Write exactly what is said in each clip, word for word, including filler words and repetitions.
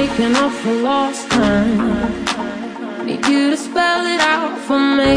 making up for lost time. Need you to spell it out for me.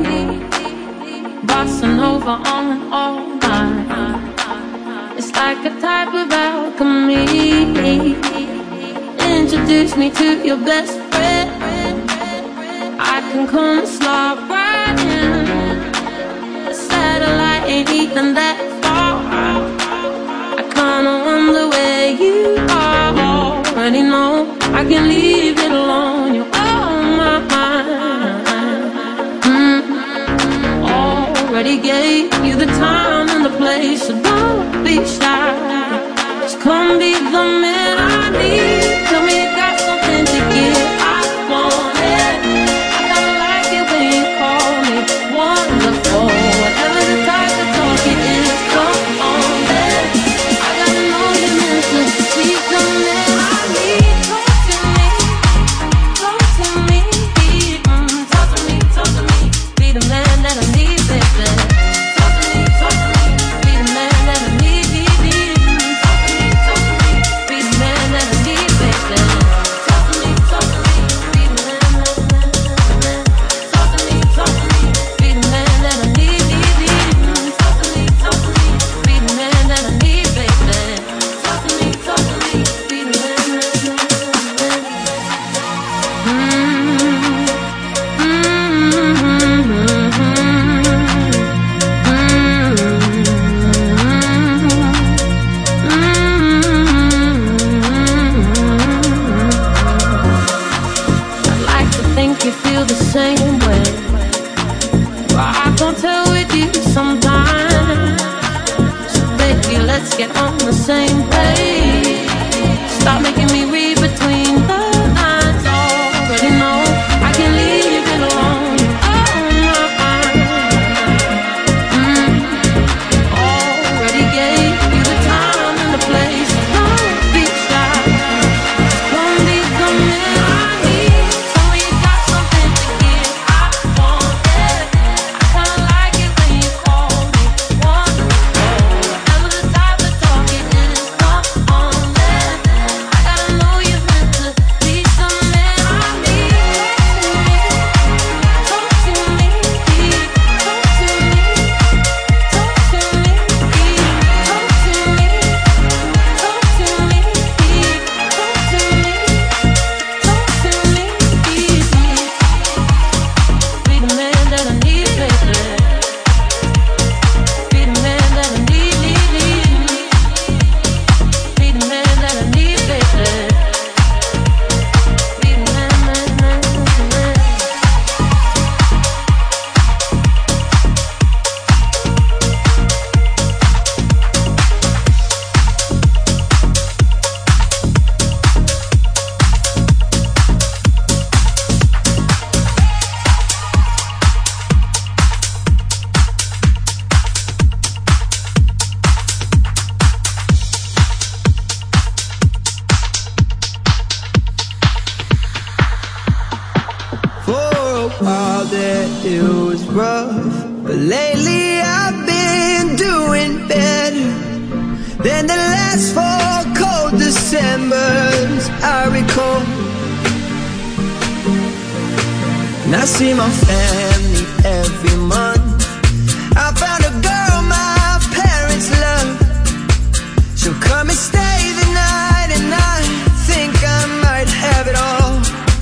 Bossa Nova on and all night. It's like a type of alchemy. Introduce me to your best friend. I can come slide right in. The satellite ain't even that far. I kinda wonder where you are. Already know I can leave it alone. You're on my mind. mm. Already gave you the time and the place, so don't be shy. Just come be the man I need. Tell me you got something to give. I want it. I kinda like it when you call me wonderful. Whatever the type of talk it is, come on then. I gotta know you're meant to be the man I need. Talk to me, talk to me, mm, talk to me, talk to me. Be the man that I need, baby. Talk to me, talk to me. Be the man that I need, need. Talk to me, talk to me. Be the man that I need, baby. Talk to me, talk to me. Be the man, man, man, man. Talk to me, talk to me. Be the man that I need, need. Talk to me, talk to me. Be the man that I need, baby. Talk to me, talk to me. Be the man, man, man, man. I'd like to think you feel the same way. But I can't tell with you sometimes. So baby, let's get on the same page. Stop making me read between the lines. Already know I can leave it alone. Oh my mind. mm. Already gave you the time and the place. Don't be shy. Come be the man I need. Tell me you got something to give. I want it. I kinda like it when you call me wonderful. Whatever the type of talk it is, come on then. I gotta know you're meant to be the man I need. Talk to me, talk to me, talk to me, talk to me, talk to me, talk to me, talk to me, talk to me. Be the man that I need, baby. Be the man that I need, need, need. Be the man that I need, baby. Be the man, man, man, man. For a while there it was rough, but lately I've been doing better than the last four cold Decembers I recall. And I see my family every month. I found a girl my parents love. She'll come and stay the night, and I think I might have it all.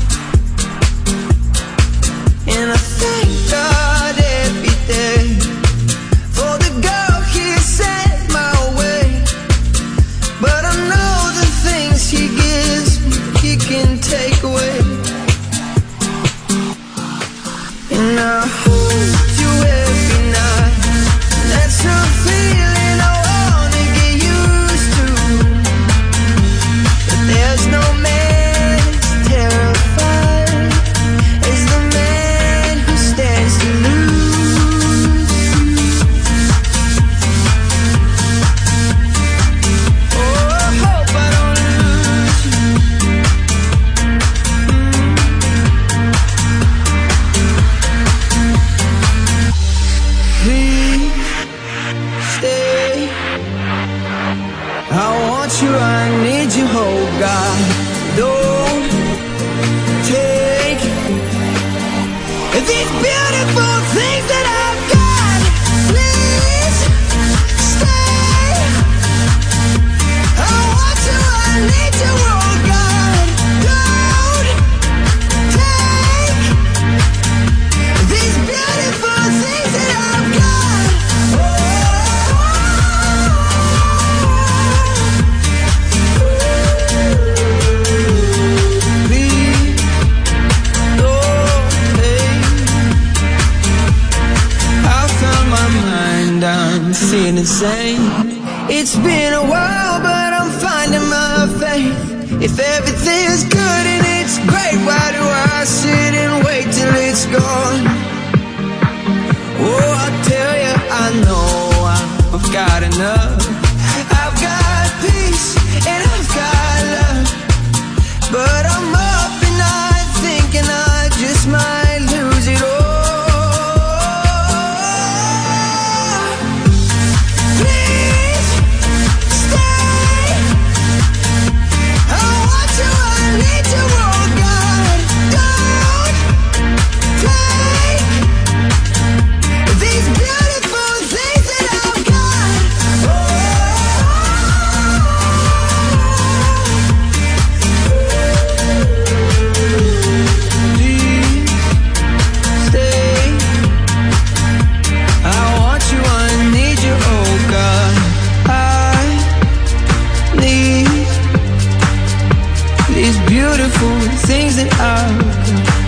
And I thank God every day for the girl He sent my way. But I know the things He gives me, He can take away. And I hold you every night. That's a feeling I wanna get used to. But there's no man as terrified as the man who stands to lose. Oh, I hope I don't lose you. Please stay. I want you, I need you, oh God. Don't pain. It's been a while, but I'm finding my faith. If everything's good and it's great, why do I sit and wait till it's gone? Oh, I tell you, I know I've got enough. I've got peace and I've got love, but I'm up and I thinking I just might lose it all. Please stay. I want you, I need you, oh God. Don't take these beautiful things that I've got. Oh, please stay. I want you, I need you, oh God. I need these beautiful things that I've got.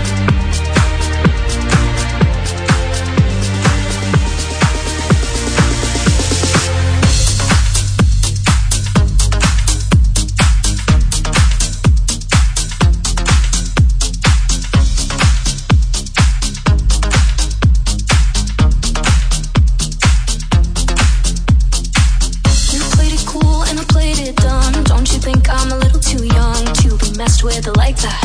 You played it cool and I played it dumb. Don't you think I'm a little too young to be messed with like that?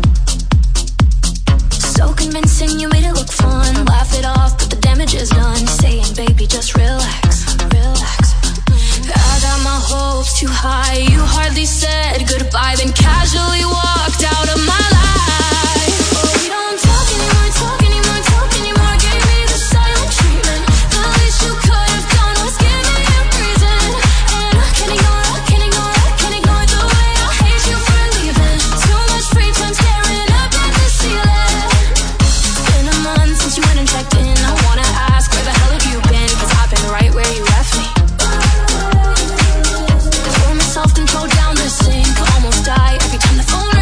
So convincing, you made it look fun. Laugh it off, but the damage is done. Saying, baby, just relax, relax. I got my hopes too high. You hardly said goodbye, then casually walked out of my life. Oh, we don't talk anymore, talk anymore, talk anymore. Gave me the silent treatment. The least you could have done was give me a reason. And I can't ignore, I can't ignore, I can't ignore the way I hate you for leaving. Too much free time staring up at the ceiling. It's been a month since you went and checked in. I wanna ask, where the hell have you been? Cause I've been right where you left me. Throw myself control down the sink. Almost die every time the phone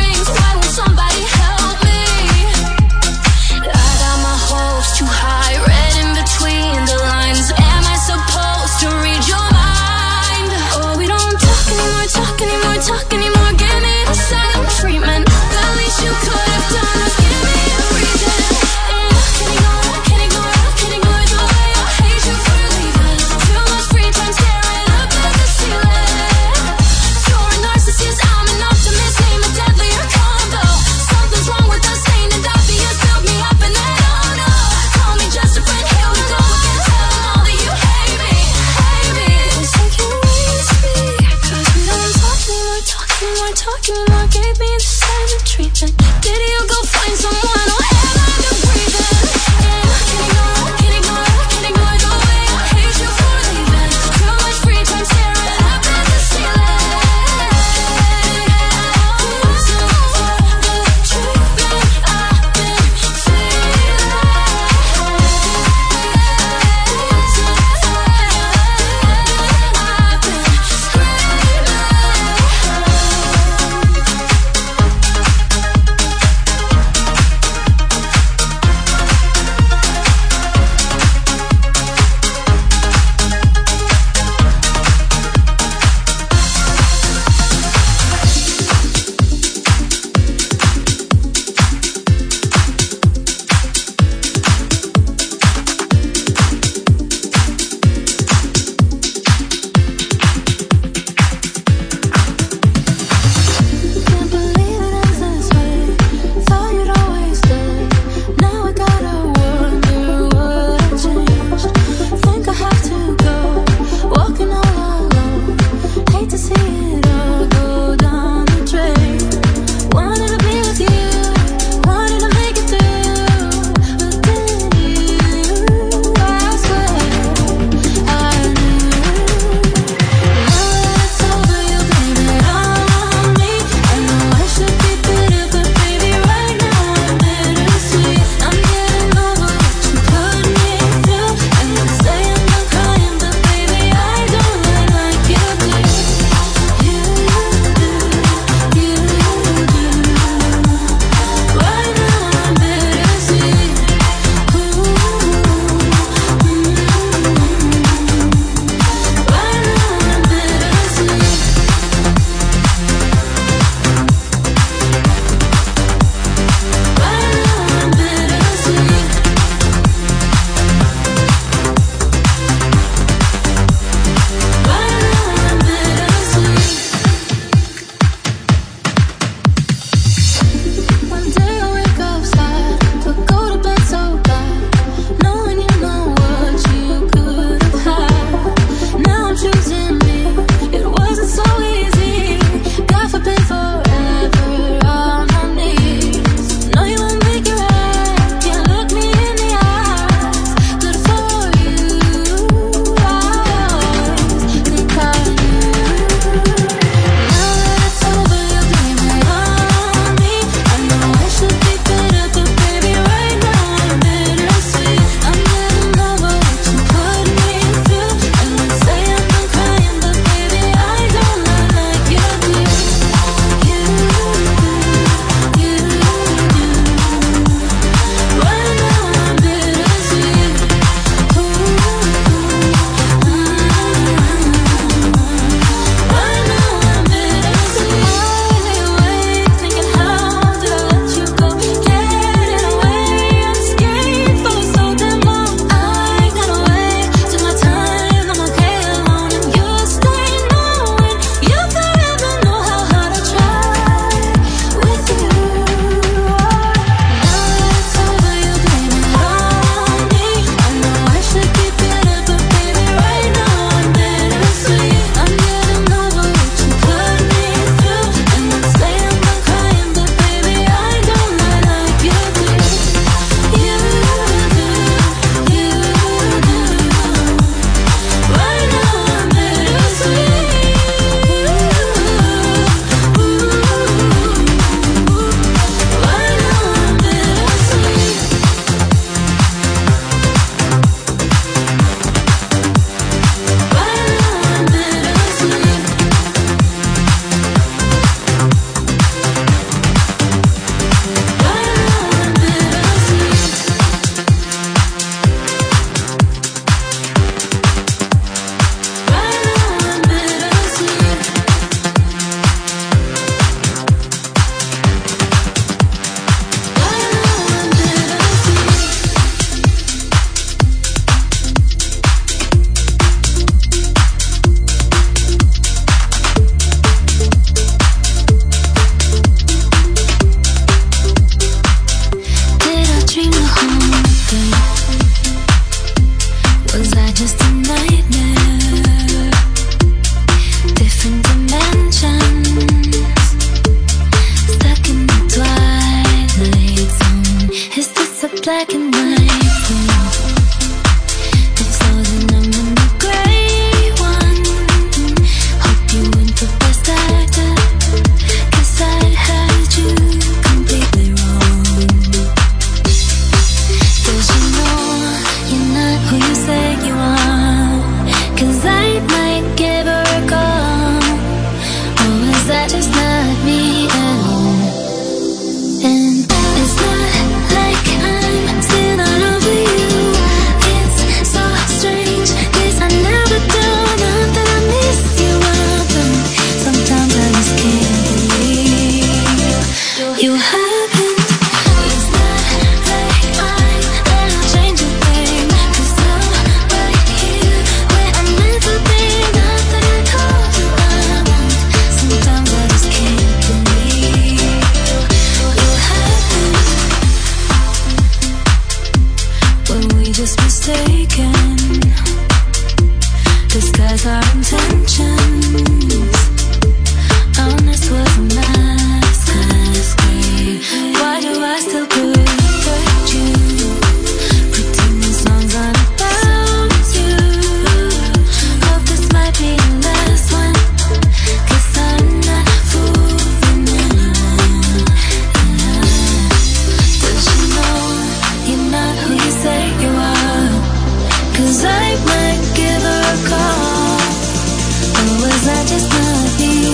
black and white things. It's all that I'm in the gray one. Hope you weren't the best actor, 'cause I had you completely wrong. Does you know you're not who you say you are? 'Cause I might give her a call. Or is that just not me at all? And it's not like I'm still not over you. It's so strange, 'cause I never do. Not that I miss you, but sometimes I just can't believe you haven't. It's not like I'm gonna change a thing, 'cause I'm right here where I'm meant to be. Not that I told you I won't. Sometimes I just can't believe you haven't. When we just mistaken, disguise our intentions. Honest was a mask. Why do I still protect you? Pretend this song's not about you. Hope this might be the last one, 'cause I'm not fooling anyone. Does you know you're not who you say you are? 'Cause I might give her a call. Or was I just not here?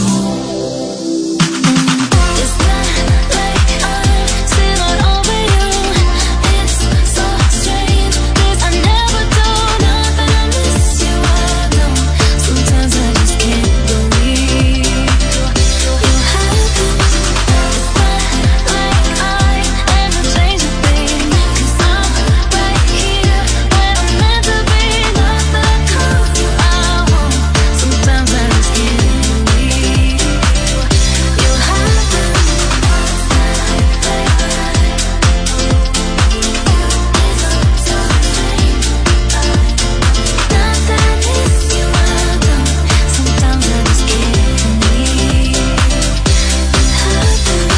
It's not like I'm still not over you. It's so strange, 'cause I never do. Not that I miss you, I don't. Sometimes I just can't believe you haven't. It's not like I ever change a thing, 'cause I'm right here where I'm meant to be. Not that I told you I won't. Sometimes I just can't believe you haven't. Not that I miss you, I don't. Sometimes I just can't believe you haven't.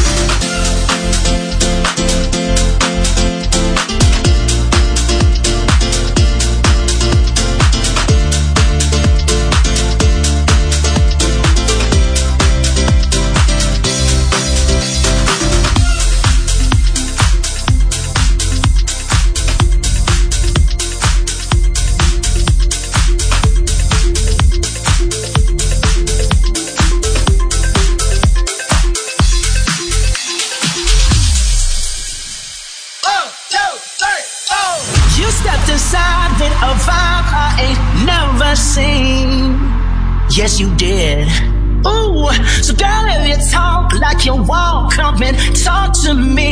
You stepped inside with a vibe I ain't never seen. Yes, you did. Ooh, so girl, if you talk like you won't, come and talk to me.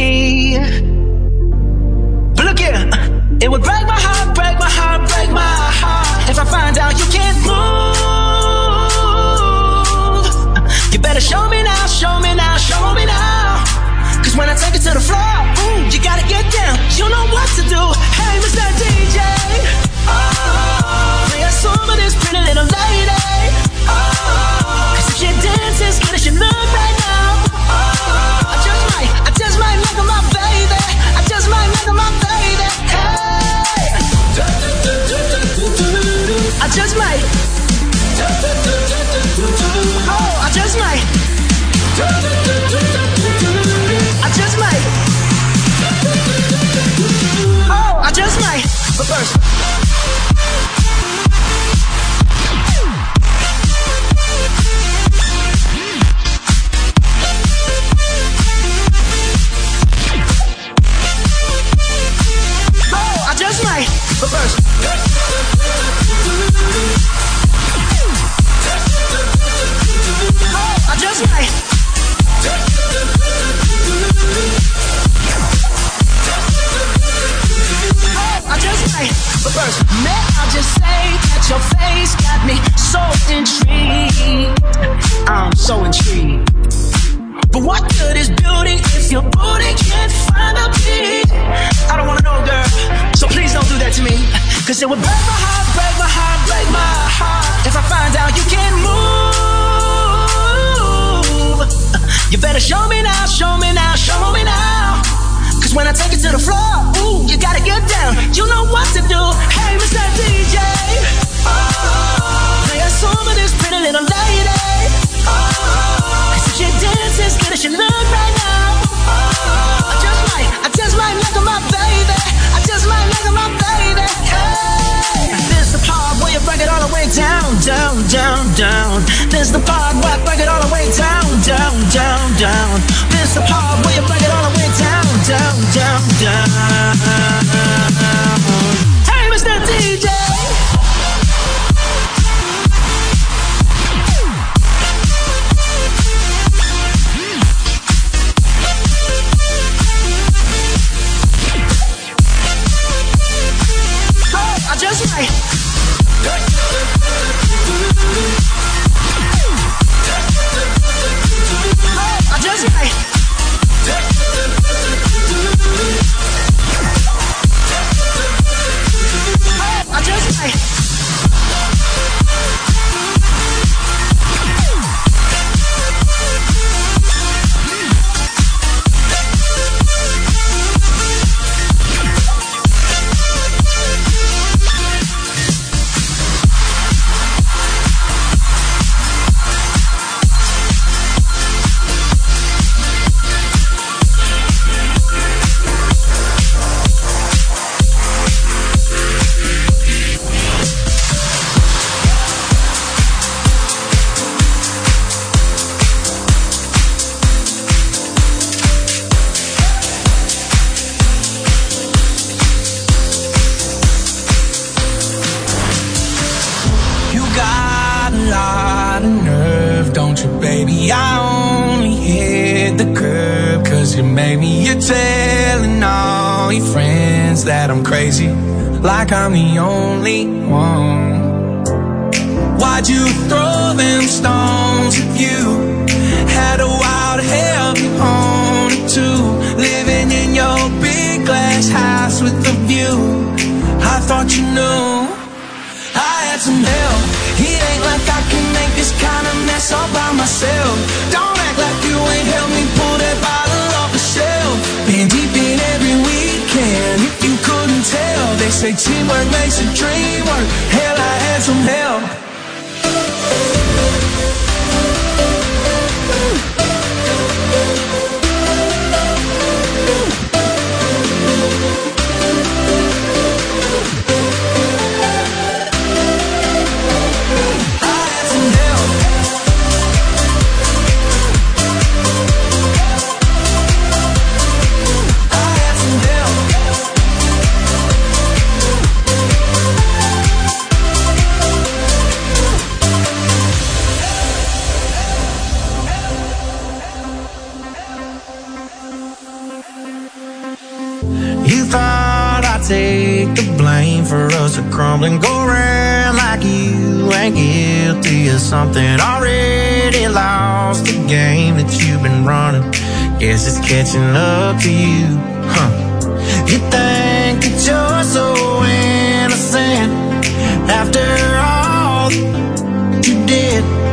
But look here, it would break my heart, break my heart, break my heart if I find out you can't move. You better show me now, show me now, show me now. 'Cause when I take it to the floor, ooh, you gotta get down. You know what to do. Hey, Mister D J, oh, play a song for this pretty little lady. Oh, 'cause if she dances, good as she look right now. Oh, I just might, I just might make her my baby. I just might make her my baby. Hey, I just might. Oh, I just might. I just might. Oh, I just might. But first, oh, I just might. But first, oh, I just might. I just might, but first, may I just say that your face got me so intrigued. I'm so intrigued. But what good is beauty if your booty can't find a beat? I don't wanna know, girl, so please don't do that to me. 'Cause it would break my heart, break my heart, break my heart if I find out you can't move. You better show me now, show me now, show me now. 'Cause when I take it to the floor, ooh, you gotta get down. You know what to do. Hey, Mister D J, oh, play a song for this pretty little lady. Oh, cause if she dances as good as she look right now, oh, I just might, I just might make her my baby. I just might make her my baby. Hey, this the part where you break it all the way down, down, down, down. This the part where I break it all the way down, down, down, down. This the part where you break it all the way down, down, down, down. Hey, Mister D J. Just right. I just right. I just right. That I'm crazy, like I'm the only one. Why'd you throw them stones if you had a wild hell on it too? Living in your big glass house with a view. I thought you knew I had some help. It ain't like I can make this kind of mess all by myself. Don't act like you ain't helped me pull that bottle off the shelf. Been deep in every weekend. If you couldn't tell, they say teamwork makes a dream work. Hell, I had some help. Take the blame for us to crumble and go around like you ain't guilty of something. Already lost the game that you've been running. Guess it's catching up to you, huh? You think that you're so innocent after all you did.